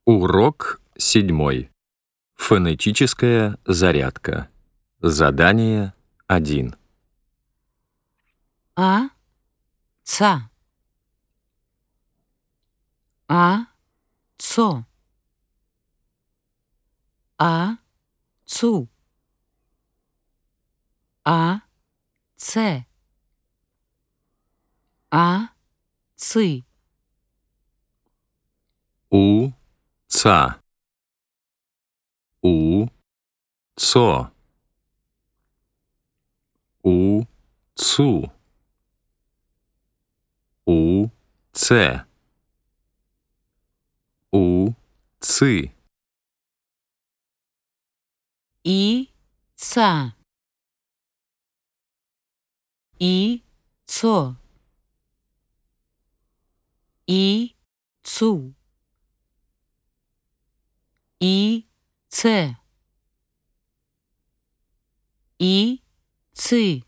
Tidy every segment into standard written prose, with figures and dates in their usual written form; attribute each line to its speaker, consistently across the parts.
Speaker 1: Урок 7. Фонетическая зарядка. Задание 1.
Speaker 2: А, ца. А, цо. А, цу. А, це. А, ци.
Speaker 1: У, ца. У, цо. У, цу. У, це. У, ци.
Speaker 2: І, ца. І, цо. І, цу. І, це. І, ци.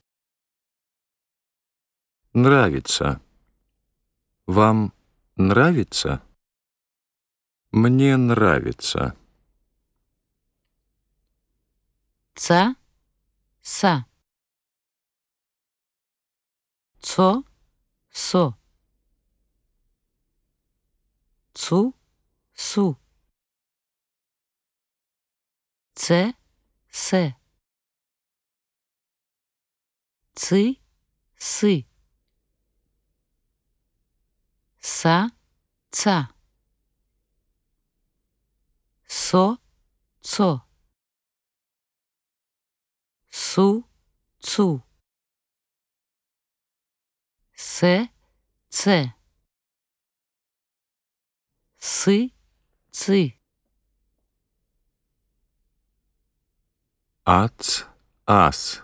Speaker 1: Нравится. Вам нравится? Мне нравится.
Speaker 2: Ца, са. Цо, со. Цу, су. Це, се. Ци, си. Са, ца. Со, цо. Су, цу. Се, це. Си, ци.
Speaker 1: Ац, ас.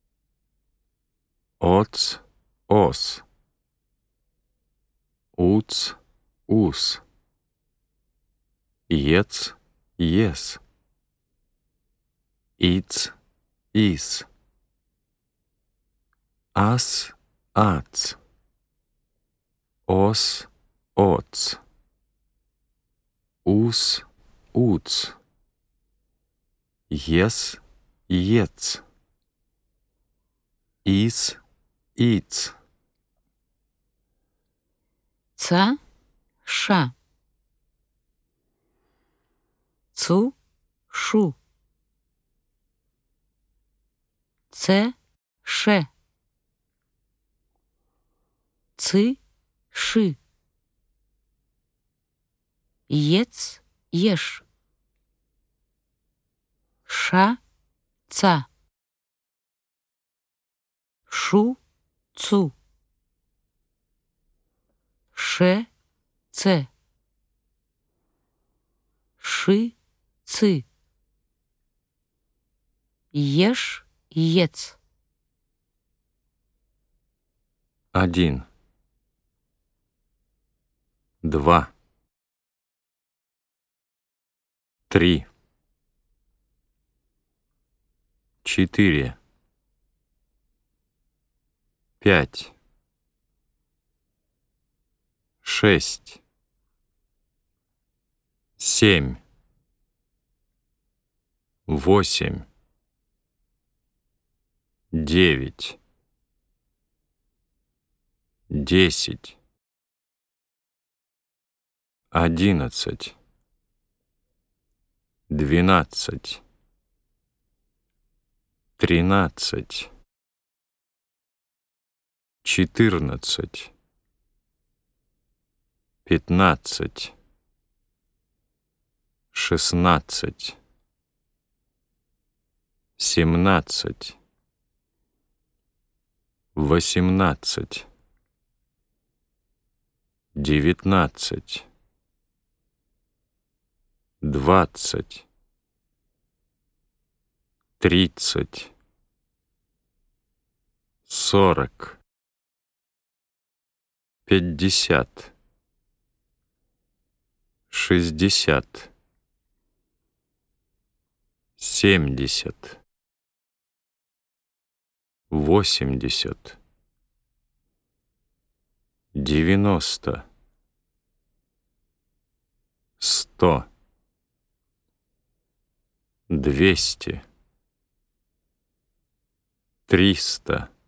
Speaker 1: Оц, ос. Уц, ус. Ец, ес. Иц, ис. Ас, ац. Ос, оц. Ус, уц. Ес, ец. Ис, иц.
Speaker 2: Ца, ша. Цу, шу. Це, ше. Ци, ши. Єц, єш. Ша, ца. Шу, цу. Ше, це. Ши, ци. Єш, єц.
Speaker 1: 1. 2. 3. 4. 5. 6. 7. 8. 9. 10. 11. 12. 13. 14. 15. 16. 17. 18. 19. 20. 30. 40. 50. 60. 70. 80. 90. 100. 200. 300.